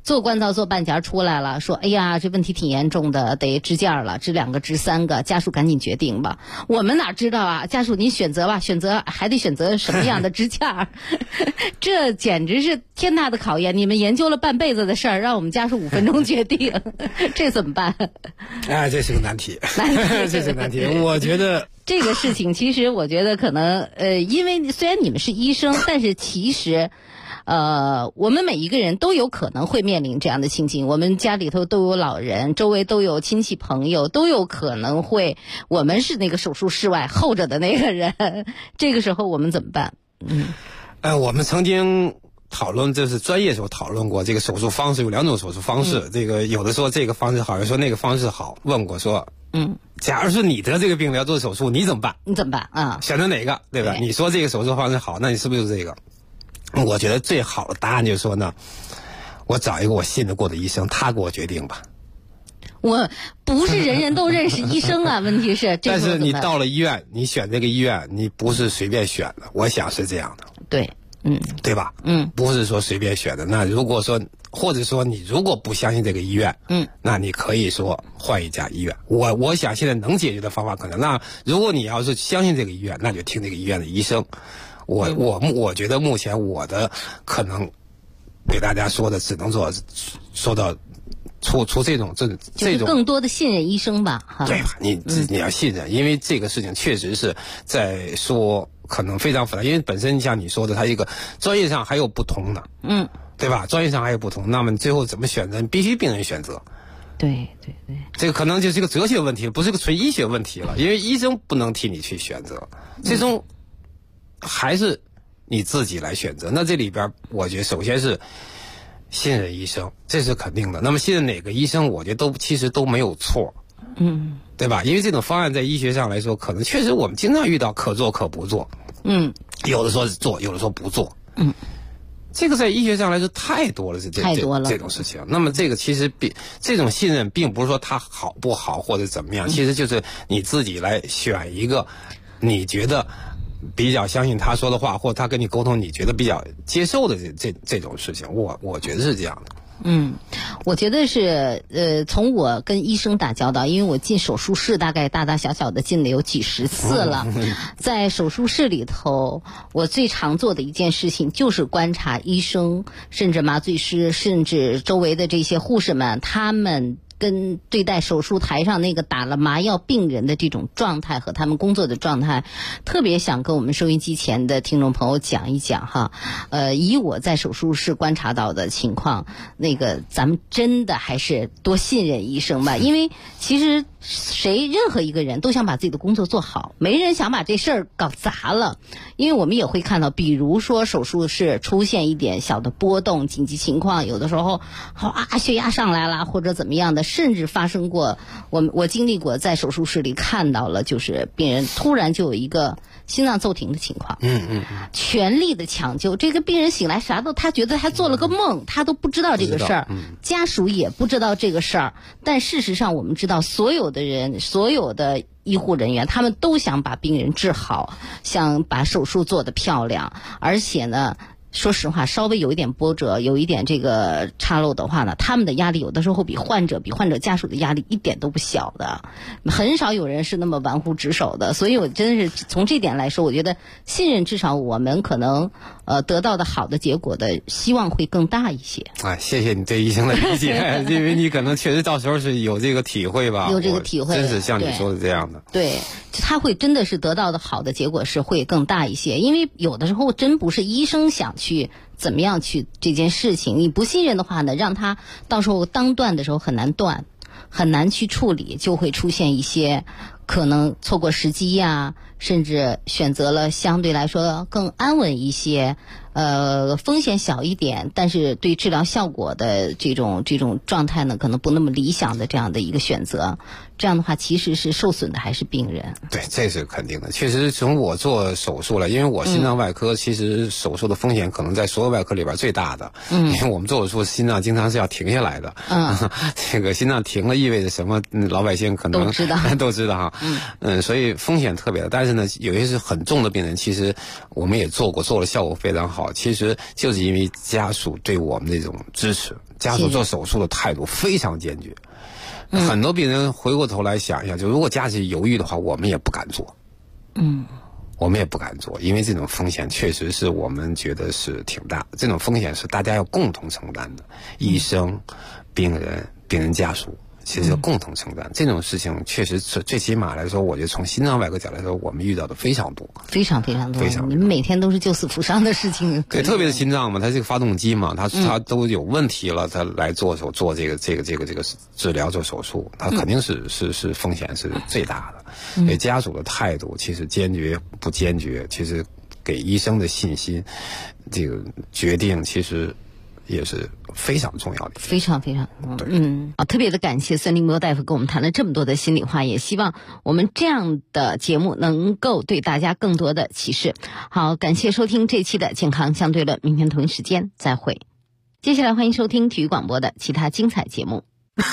做关灶做半截出来了，说哎呀这问题挺严重的，得支架了，支2个支3个，家属赶紧决定吧。我们哪知道啊，家属您选择吧，选择还得选择什么样的支架这简直是天大的考验，你们研究了半辈子的事儿，让我们家属5分钟决定这怎么办？
这是个难题这是个难题。我觉得
这个事情其实我觉得可能因为虽然你们是医生，但是其实我们每一个人都有可能会面临这样的情景，我们家里头都有老人，周围都有亲戚朋友，都有可能会，我们是那个手术室外候着的那个人，这个时候我们怎么办？
我们曾经讨论，这是专业时候讨论过，这个手术方式有2种手术方式，这个有的说这个方式好，有的说那个方式好。问过说，假如说你得这个病了要做手术，你怎么办？
你怎么办啊？
选择哪个，对吧？你说这个手术方式好，那你是不是就是这个？我觉得最好的答案就是说呢，我找一个我信得过的医生，他给我决定吧。
我不是人人都认识医生啊，问题是，
但是你到了医院，你选这个医院，你不是随便选的，我想是这样的。
对，
对吧？不是说随便选的。那如果说，或者说你如果不相信这个医院，那你可以说换一家医院。我想现在能解决的方法可能，那如果你要是相信这个医院，那就听这个医院的医生。我觉得目前我的可能给大家说的只能说到出这种
就是更多的信任医生吧，哈。
对吧？你要信任，因为这个事情确实是在说可能非常复杂，因为本身像你说的，它一个专业上还有不同的，对吧？专业上还有不同，那么你最后怎么选择？必须病人选择。
对，
这个可能就是一个哲学问题，不是个纯医学问题了，因为医生不能替你去选择，最终还是你自己来选择。那这里边我觉得首先是信任医生，这是肯定的。那么信任哪个医生，我觉得其实都没有错，对吧？因为这种方案在医学上来说，可能确实我们经常遇到可做可不做，有的说做，有的说不做，这个在医学上来说太多了，太多了这种事情。那么这个其实这种信任并不是说它好不好或者怎么样，其实就是你自己来选一个你觉得比较相信他说的话，或者他跟你沟通你觉得比较接受的这种事情，我觉得是这样的。
我觉得是从我跟医生打交道，因为我进手术室大概大大小小的进了有几十次了，在手术室里头，我最常做的一件事情就是观察医生，甚至麻醉师，甚至周围的这些护士们，他们跟对待手术台上那个打了麻药病人的这种状态和他们工作的状态，特别想跟我们收音机前的听众朋友讲一讲哈。以我在手术室观察到的情况，那个咱们真的还是多信任医生吧，因为其实任何一个人都想把自己的工作做好，没人想把这事儿搞砸了。因为我们也会看到，比如说手术室出现一点小的波动、紧急情况，有的时候血压上来了或者怎么样的，甚至发生过我经历过在手术室里看到了，就是病人突然就有一个心脏骤停的情况，全力的抢救，这个病人醒来他觉得他做了个梦，他都不知道这个事儿，家属也不知道这个事儿，但事实上我们知道，所有的人，所有的医护人员，他们都想把病人治好，想把手术做得漂亮，而且呢，说实话，稍微有一点波折，有一点这个岔漏的话呢，他们的压力有的时候比患者家属的压力一点都不小的，很少有人是那么玩忽职守的。所以我真的是从这点来说，我觉得信任至少我们可能得到的好的结果的希望会更大一些。
谢谢你对医生的理解，因为你可能确实到时候是有这个体会吧，
有这个体会，
真是像你说的这样的。
对，他会真的是得到的好的结果是会更大一些，因为有的时候真不是医生想去怎么样去这件事情，你不信任的话呢，让他到时候当断的时候很难断，很难去处理，就会出现一些可能错过时机呀，甚至选择了相对来说更安稳一些，风险小一点，但是对治疗效果的这种状态呢，可能不那么理想的这样的一个选择。这样的话，其实是受损的还是病人。
对，这是肯定的。确实，从我做手术了，因为我心脏外科，其实手术的风险可能在所有外科里边最大的。因为我们做手术，心脏经常是要停下来的。这个心脏停了意味着什么？老百姓可能都知道哈。 所以风险特别大。但是呢，有些是很重的病人，其实我们也做了效果非常好。其实就是因为家属对我们这种支持，家属做手术的态度非常坚决。很多病人回过头来想一下，就如果家属犹豫的话，我们也不敢做。我们也不敢做，因为这种风险确实是我们觉得是挺大，这种风险是大家要共同承担的，医生、病人家属其实要共同承担。这种事情确实是最起码来说，我觉得从心脏外科角度来说，我们遇到的非常多，
非常多。你们每天都是救死扶伤的事情。
对，特别是心脏嘛，它这个发动机嘛，它都有问题了，它来做这个治疗做手术，它肯定是风险是最大的。所以家属的态度其实坚决不坚决，其实给医生的信心，这个决定其实也是非常重要的，
非常特别的感谢孙立波大夫跟我们谈了这么多的心里话，也希望我们这样的节目能够对大家更多的启示。好，感谢收听这期的健康相对论，明天同一时间再会。接下来欢迎收听体育广播的其他精彩节目。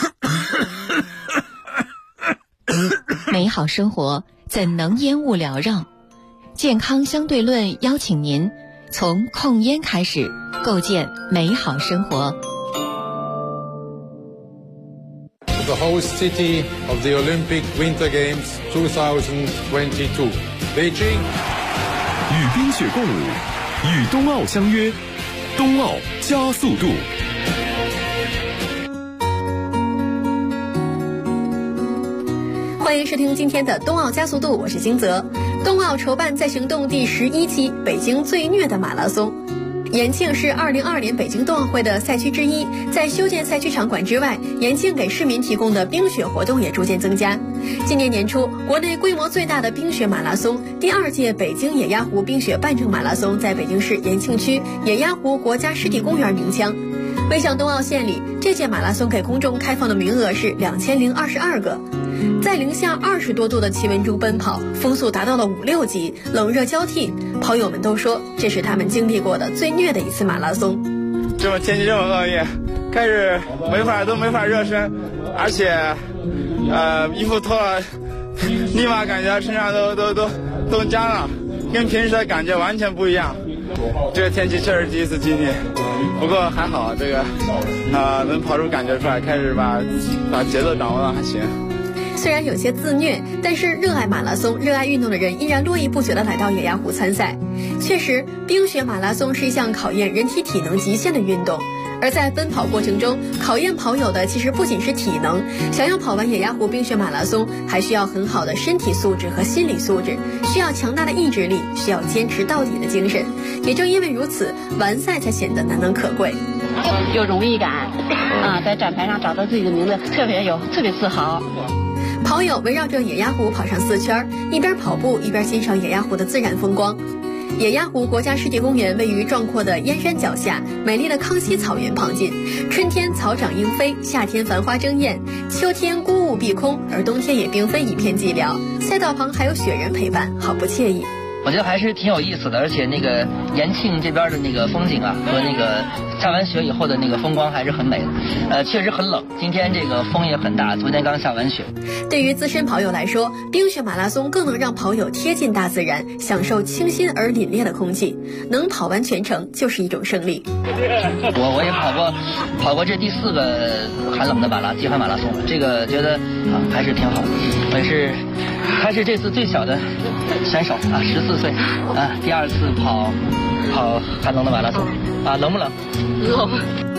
美好生活怎能烟雾缭绕？健康相对论邀请您从控烟开始，构建美好生活。
The host city of the Olympic Winter Games 2022, Beijing.
与冰雪共舞，与冬奥相约，冬奥加速度。
欢迎收听今天的冬奥加速度，我是金泽。冬奥筹办再行动第11期，北京最虐的马拉松。延庆是2022年北京冬奥会的赛区之一，在修建赛区场馆之外，延庆给市民提供的冰雪活动也逐渐增加。今年年初，国内规模最大的冰雪马拉松第2届北京野鸭湖冰雪半程马拉松在北京市延庆区野鸭湖国家湿地公园鸣枪。为向冬奥献礼，这届马拉松给公众开放的名额是2022个。在零下20多度的气温中奔跑，风速达到了5、6级，冷热交替。跑友们都说，这是他们经历过的最虐的一次马拉松。
这么天气这么恶劣，开始都没法热身，而且，衣服脱了，立马感觉身上都僵了，跟平时的感觉完全不一样。这个天气确实第一次经历，不过还好，这个能跑出感觉出来，开始把节奏掌握的还行。
虽然有些自虐，但是热爱马拉松、热爱运动的人依然络绎不绝地来到野鸭湖参赛。确实，冰雪马拉松是一项考验人体体能极限的运动，而在奔跑过程中，考验跑友的其实不仅是体能。想要跑完野鸭湖冰雪马拉松，还需要很好的身体素质和心理素质，需要强大的意志力，需要坚持到底的精神。也正因为如此，完赛才显得难能可贵。
有荣誉感啊，在站台上找到自己的名字，特别自豪。
跑友围绕着野鸭湖跑上4圈，一边跑步一边欣赏野鸭湖的自然风光。野鸭湖国家湿地公园位于壮阔的燕山脚下，美丽的康熙草原旁近。春天草长莺飞，夏天繁花争艳，秋天孤雾蔽空，而冬天也并非一片寂寥。赛道旁还有雪人陪伴，好不惬意。
我觉得还是挺有意思的，而且那个延庆这边的那个风景啊，和那个下完雪以后的那个风光还是很美的。确实很冷，今天这个风也很大，昨天刚下完雪。
对于资深跑友来说，冰雪马拉松更能让跑友贴近大自然，享受清新而凛冽的空气。能跑完全程就是一种胜利。
我也跑过这第4个寒冷的极寒马拉松，这个觉得还是挺好的。还是这次最小的选手啊，14岁啊，第2次跑寒冷的马拉松啊，冷不冷？
冷。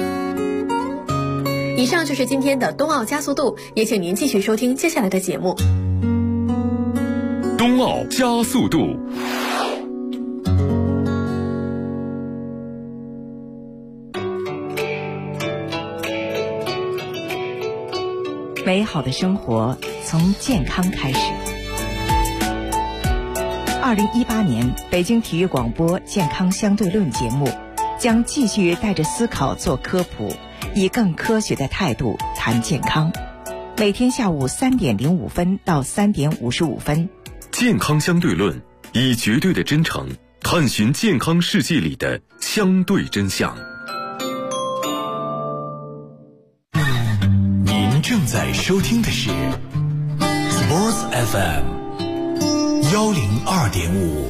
以上就是今天的冬奥加速度，也请您继续收听接下来的节目。
冬奥加速度。
美好的生活从健康开始。2018年北京体育广播健康相对论节目将继续带着思考做科普，以更科学的态度谈健康。每天下午3点05分到3点55分。
健康相对论，以绝对的真诚探寻健康世界里的相对真相。
您正在收听的是
Boss FM 102.5。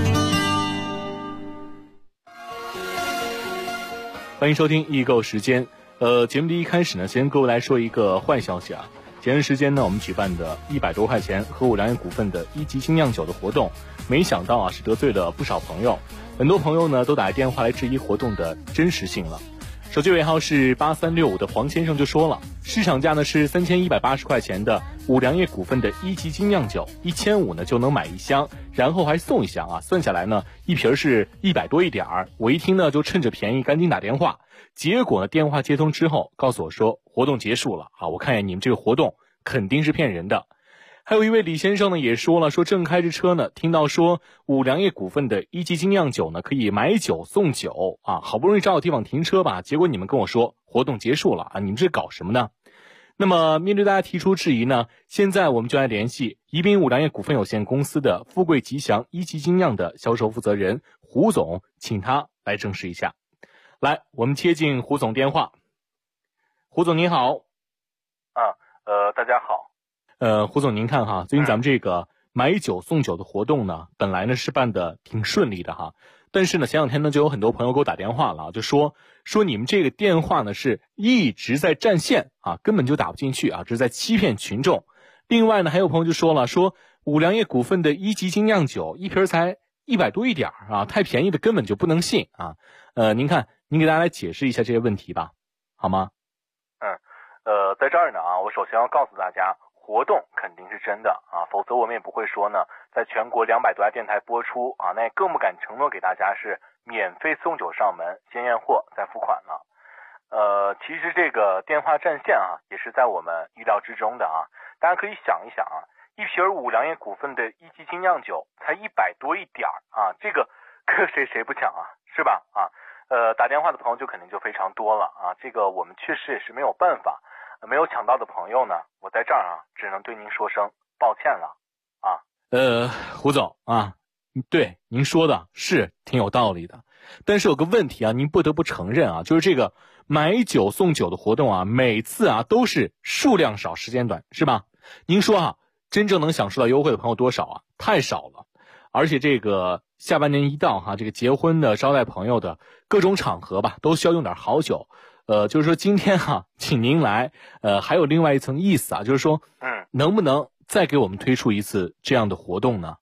欢迎收听易购时间。节目的一开始呢，先跟各位来说一个坏消息啊。前段时间呢，我们举办的100多块钱和五粮液股份的1级精酿酒的活动，没想到啊是得罪了不少朋友，很多朋友呢都打电话来质疑活动的真实性了。手机尾号是8365的黄先生就说了，市场价呢是3180块钱的五粮液股份的1级精酿酒，1500呢就能买1箱，然后还送1箱啊，算下来呢一瓶是100多一点儿。我一听呢就趁着便宜赶紧打电话，结果呢电话接通之后告诉我说活动结束了啊，我看见你们这个活动肯定是骗人的。还有一位李先生呢也说了，说正开着车呢，听到说五粮液股份的1级精酿酒呢可以买酒送酒啊，好不容易找到地方停车吧，结果你们跟我说活动结束了啊，你们这搞什么呢？那么面对大家提出质疑呢，现在我们就来联系宜宾五粮液股份有限公司的富贵吉祥1级精酿的销售负责人胡总，请他来证实一下。来，我们接进胡总电话。胡总您好。
大家好。
胡总您看哈，最近咱们这个买酒送酒的活动呢，本来呢是办的挺顺利的哈，但是呢前两天呢就有很多朋友给我打电话了，就说你们这个电话呢是一直在占线啊，根本就打不进去啊，这是在欺骗群众。另外呢还有朋友就说了，说五粮液股份的1级精酿酒一瓶才100多一点啊，太便宜的根本就不能信啊。您看您给大家来解释一下这些问题吧，好吗？
在这儿呢啊，我首先要告诉大家，活动肯定是真的啊，否则我们也不会说呢，在全国200多家电台播出啊，那也更不敢承诺给大家是免费送酒上门，先验货再付款了。其实这个电话占线啊，也是在我们预料之中的啊。大家可以想一想啊，一瓶五粮液股份的1级精酿酒才100多一点啊，这个搁谁不抢啊，是吧？啊，打电话的朋友就肯定就非常多了啊，这个我们确实也是没有办法。没有抢到的朋友呢，我在这儿啊，只能对您说声抱歉了啊。
胡总啊，对您说的是挺有道理的，但是有个问题啊，您不得不承认啊，就是这个买酒送酒的活动啊，每次啊都是数量少时间短，是吧？您说啊，真正能享受到优惠的朋友多少啊？太少了。而且这个下半年一到哈，这个结婚的、招待朋友的各种场合吧，都需要用点好酒。就是说今天哈，请您来，还有另外一层意思啊，就是说，能不能再给我们推出一次这样的活动呢？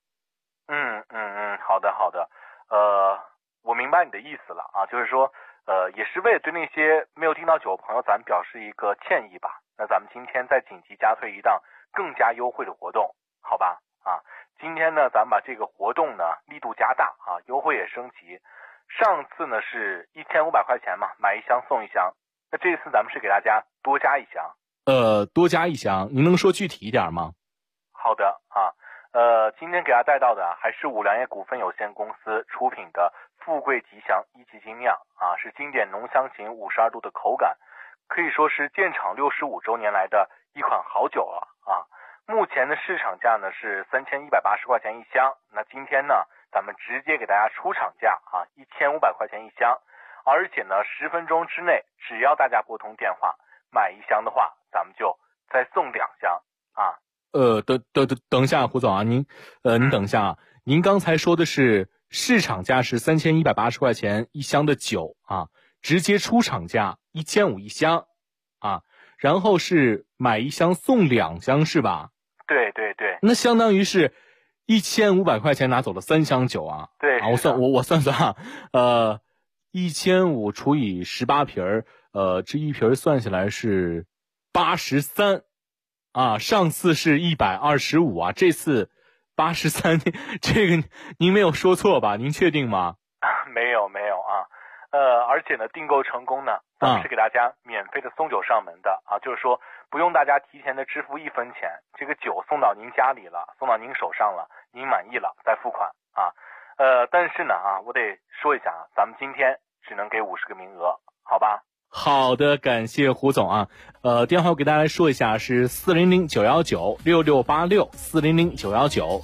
好的，我明白你的意思了啊，就是说，也是为了对那些没有订到酒的朋友，咱们表示一个歉意吧。那咱们今天再紧急加推一档更加优惠的活动，好吧？啊，今天呢，咱们把这个活动呢力度加大啊，优惠也升级。上次呢是1500块钱嘛，买1箱送1箱。那这次咱们是给大家多加1箱。
多加1箱，您能说具体一点吗？
好的啊，今天给大家带到的还是五粮液股份有限公司出品的富贵吉祥1级精酿啊，是经典浓香型52度的口感，可以说是建厂65周年来的一款好酒了啊。目前的市场价呢是3180块钱1箱，那今天呢咱们直接给大家出厂价啊，1500块钱1箱，而且呢10分钟之内，只要大家拨通电话买1箱的话，咱们就再送2箱啊。
等一下，胡总啊，您等一下啊，您刚才说的是市场价是3180块钱1箱的酒啊，直接出厂价1500一箱啊，然后是买1箱送2箱是吧？
对，
那相当于是1500块钱拿走了3箱酒啊。
对
啊，我算啊，1500除以18瓶这一瓶算下来是83啊，上次是125啊，这次83，这个您没有说错吧？您确定吗？
没有啊，而且呢，订购成功呢，咱们是给大家免费的送酒上门的啊，就是说不用大家提前的支付1分钱，这个酒送到您家里了，送到您手上了，您满意了再付款啊。但是呢啊，我得说一下啊，咱们今天只能给50个名额，好吧？
好的，感谢胡总啊。电话我给大家来说一下是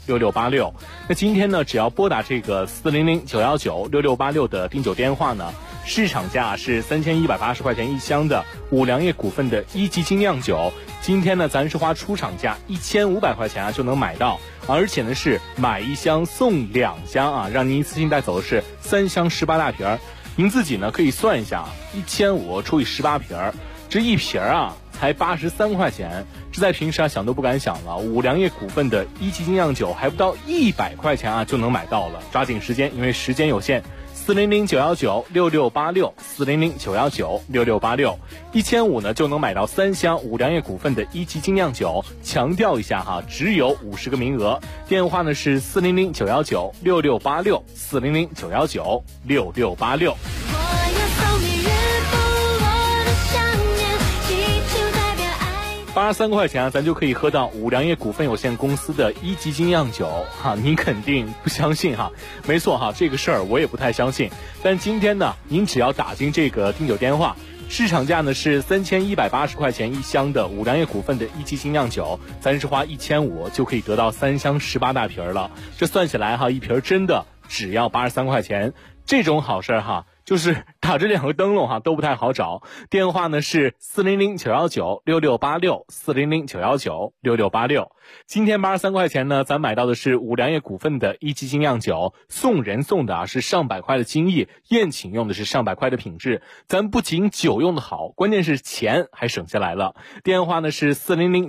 400-919-6686，400-919-6686。那今天呢，只要拨打这个400-919-6686的订酒电话呢， 市场价是3180块钱一箱的五粮液股份的一级精酿酒，今天呢咱是花出厂价1500块钱啊就能买到，而且呢是买1箱送2箱啊，让您一次性带走的是3箱18大瓶。您自己呢可以算一下，1500除以18瓶，这一瓶啊才83块钱，这在平时啊想都不敢想了。五粮液股份的一级精酿酒还不到100块钱啊就能买到了，抓紧时间，因为时间有限。400-919-6686，400-919-6686，1500呢就能买到3箱五粮液股份的一级精酿酒。强调一下哈，只有50个名额。电话呢是400-919-6686，400-919-6686。83块钱啊，咱就可以喝到五粮液股份有限公司的一级精酿酒哈，您肯定不相信哈？没错哈，这个事儿我也不太相信。但今天呢，您只要打进这个订酒电话，市场价呢是3180块钱一箱的五粮液股份的一级精酿酒，咱是花1500就可以得到3箱18大瓶了。这算起来哈，一瓶真的只要83块钱，这种好事哈。就是打这2个灯笼哈都不太好找，电话呢是400-919-6686，400-919-6686。今天83块钱呢，咱买到的是五粮液股份的一级精酿酒，送人送的啊是上百块的精益，宴请用的是上百块的品质。咱不仅酒用的好，关键是钱还省下来了。电话呢是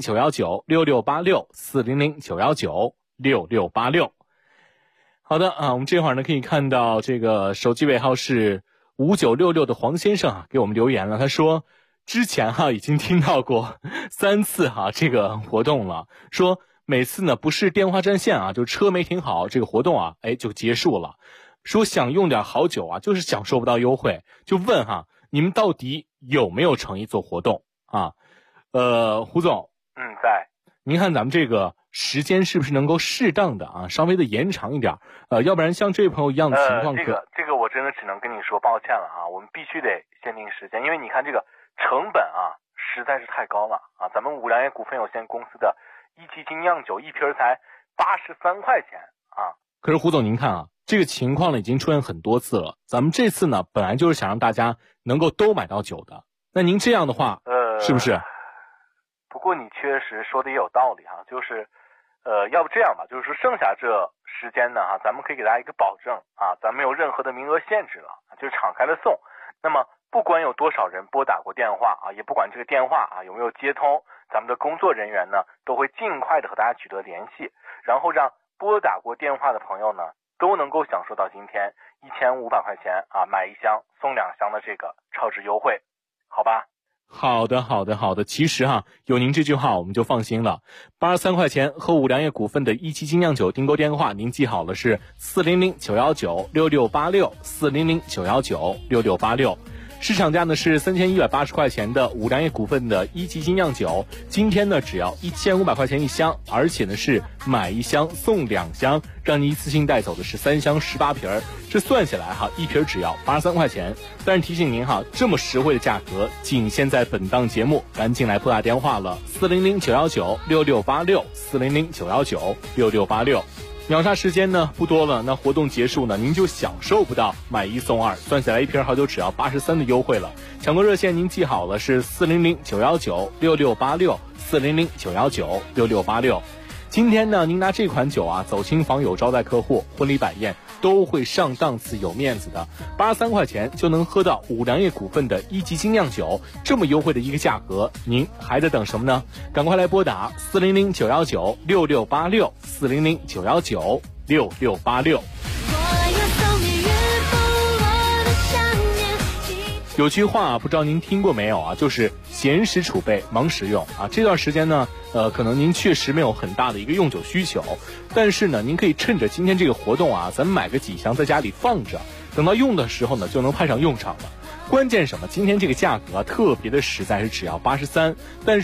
400-919-6686，400-919-6686。好的啊，我们这会儿呢可以看到这个手机尾号是5966的黄先生啊给我们留言了，他说之前哈已经听到过3次哈这个活动了，说每次呢不是电话占线啊，就车没停好，这个活动啊就结束了。说想用点好酒啊，就是享受不到优惠，就问哈你们到底有没有诚意做活动啊？胡总，
在。
您看咱们这个时间是不是能够适当的啊稍微的延长一点？要不然像这位朋友一样的情况，
这个我真的只能跟你说抱歉了啊，我们必须得限定时间，因为你看这个成本啊实在是太高了啊，咱们五粮液股份有限公司的一级精酿酒一瓶才83块钱啊。
可是胡总您看啊，这个情况呢已经出现很多次了，咱们这次呢本来就是想让大家能够都买到酒的，那您这样的话是不是？
不过你确实说的也有道理哈，就是要不这样吧，就是说剩下这时间呢咱们可以给大家一个保证啊，咱没有任何的名额限制了，就是敞开了送。那么不管有多少人拨打过电话啊，也不管这个电话啊有没有接通，咱们的工作人员呢都会尽快的和大家取得联系，然后让拨打过电话的朋友呢都能够享受到今天1500块钱啊买1箱送2箱的这个超值优惠，好吧？
好的。其实哈，有您这句话我们就放心了。83块钱和五粮液股份的一级精酿酒订购电话，您记好了是400-919-6686，400-919-6686。市场价呢是3180块钱的五粮液股份的一级精酿酒，今天呢只要1500块钱一箱，而且呢是买1箱送2箱，让你一次性带走的是3箱18瓶，这算下来哈，一瓶只要83块钱。但是提醒您哈，这么实惠的价格仅限在本档节目，赶紧来拨打电话了，400-919-6686，400-919-6686。秒杀时间呢不多了，那活动结束呢，您就享受不到买1送2，算下来一瓶好酒只要83的优惠了。抢购热线您记好了是400-919-6686，400-919-6686。今天呢，您拿这款酒啊走亲访友、招待客户、婚礼摆宴都会上档次、有面子的。83块钱就能喝到五粮液股份的一级精酿酒，这么优惠的一个价格，您还在等什么呢？赶快来拨打400-919-6686，400-919-6686。有句话不知道您听过没有啊，就是闲时储备，忙时用啊。这段时间呢，可能您确实没有很大的一个用酒需求，但是呢，您可以趁着今天这个活动啊，咱们买个几箱在家里放着，等到用的时候呢，就能派上用场了。关键什么？今天这个价格特别的实在，是只要83，但是